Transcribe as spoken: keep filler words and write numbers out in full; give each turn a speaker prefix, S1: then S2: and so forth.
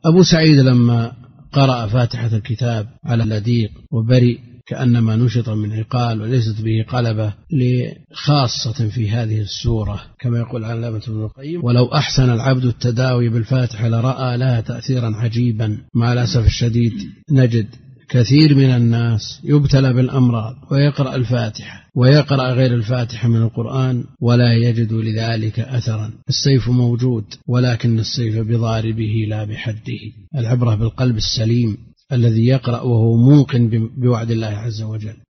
S1: أبو سعيد لما قرأ فاتحة الكتاب على اللديق وبرئ كأنما نشط من عقال وليست به قلبة لخاصة في هذه السورة، كما يقول علامة ابن القيم: ولو أحسن العبد التداوي بالفاتحة لرأى لها تأثيرا عجيبا. مع الأسف الشديد نجد كثير من الناس يبتلى بالأمراض ويقرأ الفاتحة ويقرأ غير الفاتحة من القرآن ولا يجد لذلك أثرا. السيف موجود ولكن السيف بضاربه لا بحده. العبرة بالقلب السليم الذي يقرأ وهو موقن بوعد الله عز وجل.